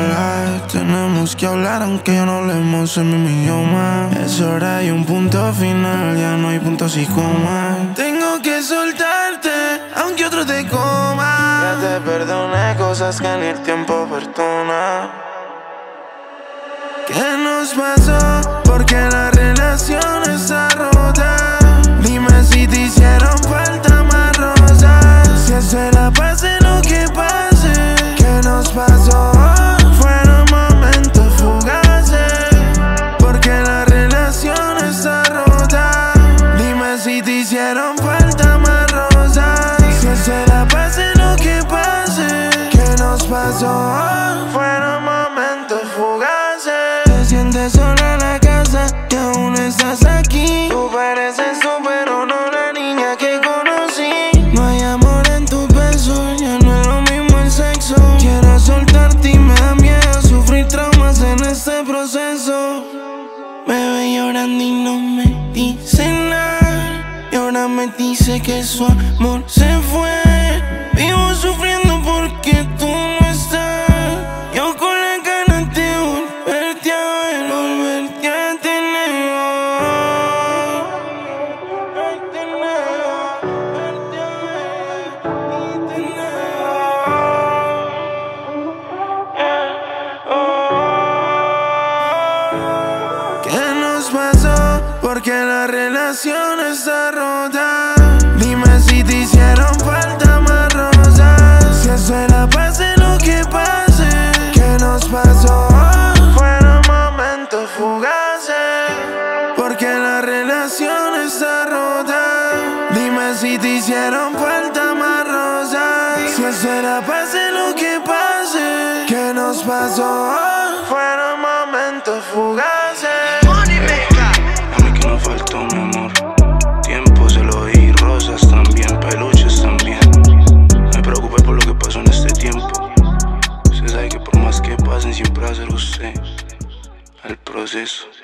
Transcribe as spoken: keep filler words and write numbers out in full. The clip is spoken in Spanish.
hablar, tenemos que hablar aunque ya no hablemos el mismo idioma. Es hora y un punto final, ya no hay puntos y comas. Tengo que soltarte aunque otro te coma. Ya te perdoné cosas que ni el tiempo perdona. ¿Qué nos pasó? Porque la relación está rota. Dime si te hicieron falta más rosas. Si hace la pase lo que pase. ¿Qué nos pasó? Fueron momentos fugaces. Porque la relación está rota. Dime si te hicieron falta más rosas. Si hace la pase lo que pase. ¿Qué nos pasó? Fueron momentos fugaces. Te sientes sola en la casa y aún estás aquí. Tú pareces tú pero no la niña que conocí. No hay amor en tus besos, ya no es lo mismo el sexo. Quiero soltarte y me da miedo sufrir traumas en este proceso. Me ve llorando y no me dice nada. Y ahora me dice que su amor se fue. Vivo sufriendo porque tú no estás. Yo con la ganas de volverte a ver, volverte a tener. Verte a ver, verte a ver y tener. ¿Qué nos pasó? Porque la relación está rota. Dime si te hicieron falta más rosas. Si hace la pase lo que pase. ¿Qué nos pasó? Fueron momentos fugaces. Porque la relación está rota. Dime si te hicieron falta más rosas. Si hace la pase lo que pase. ¿Qué nos pasó? Fueron momentos fugaces. A mí que no faltó mi amor. Tiempo se lo di, rosas también, peluches también. Me preocupé por lo que pasó en este tiempo. Usted sabe que por más que pasen siempre va a ser usted el proceso.